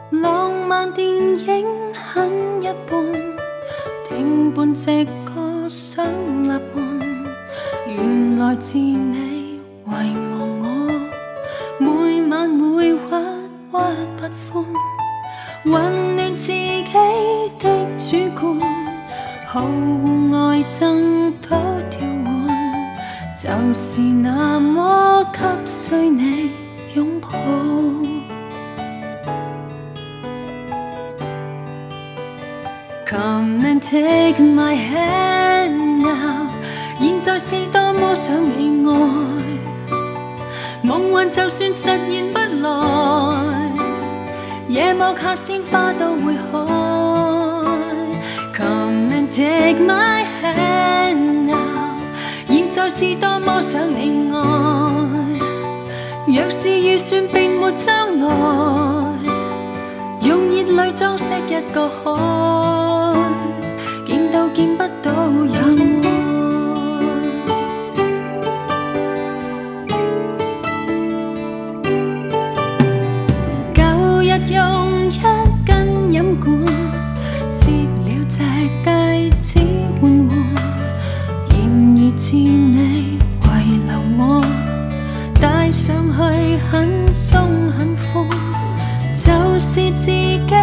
浪漫电影很一般，听半隻歌想立伴，原來自你遺忘我，每晚每鬱鬱不歡，混亂自己的主觀，好戶外爭討調換，就是那麼給需你擁抱。Come and take my hand now， 現在是多麼想你愛，夢幻就算實現不來，夜幕下鮮花都會開。Come and take my hand now， 現在是多麼想你愛，若是預算並沒將來，用熱淚裝飾一個海，見到見不到也愛。舊日用一根飲管切了隻戒指換換，然而自你遺留我，戴上去很鬆很寬，就是自己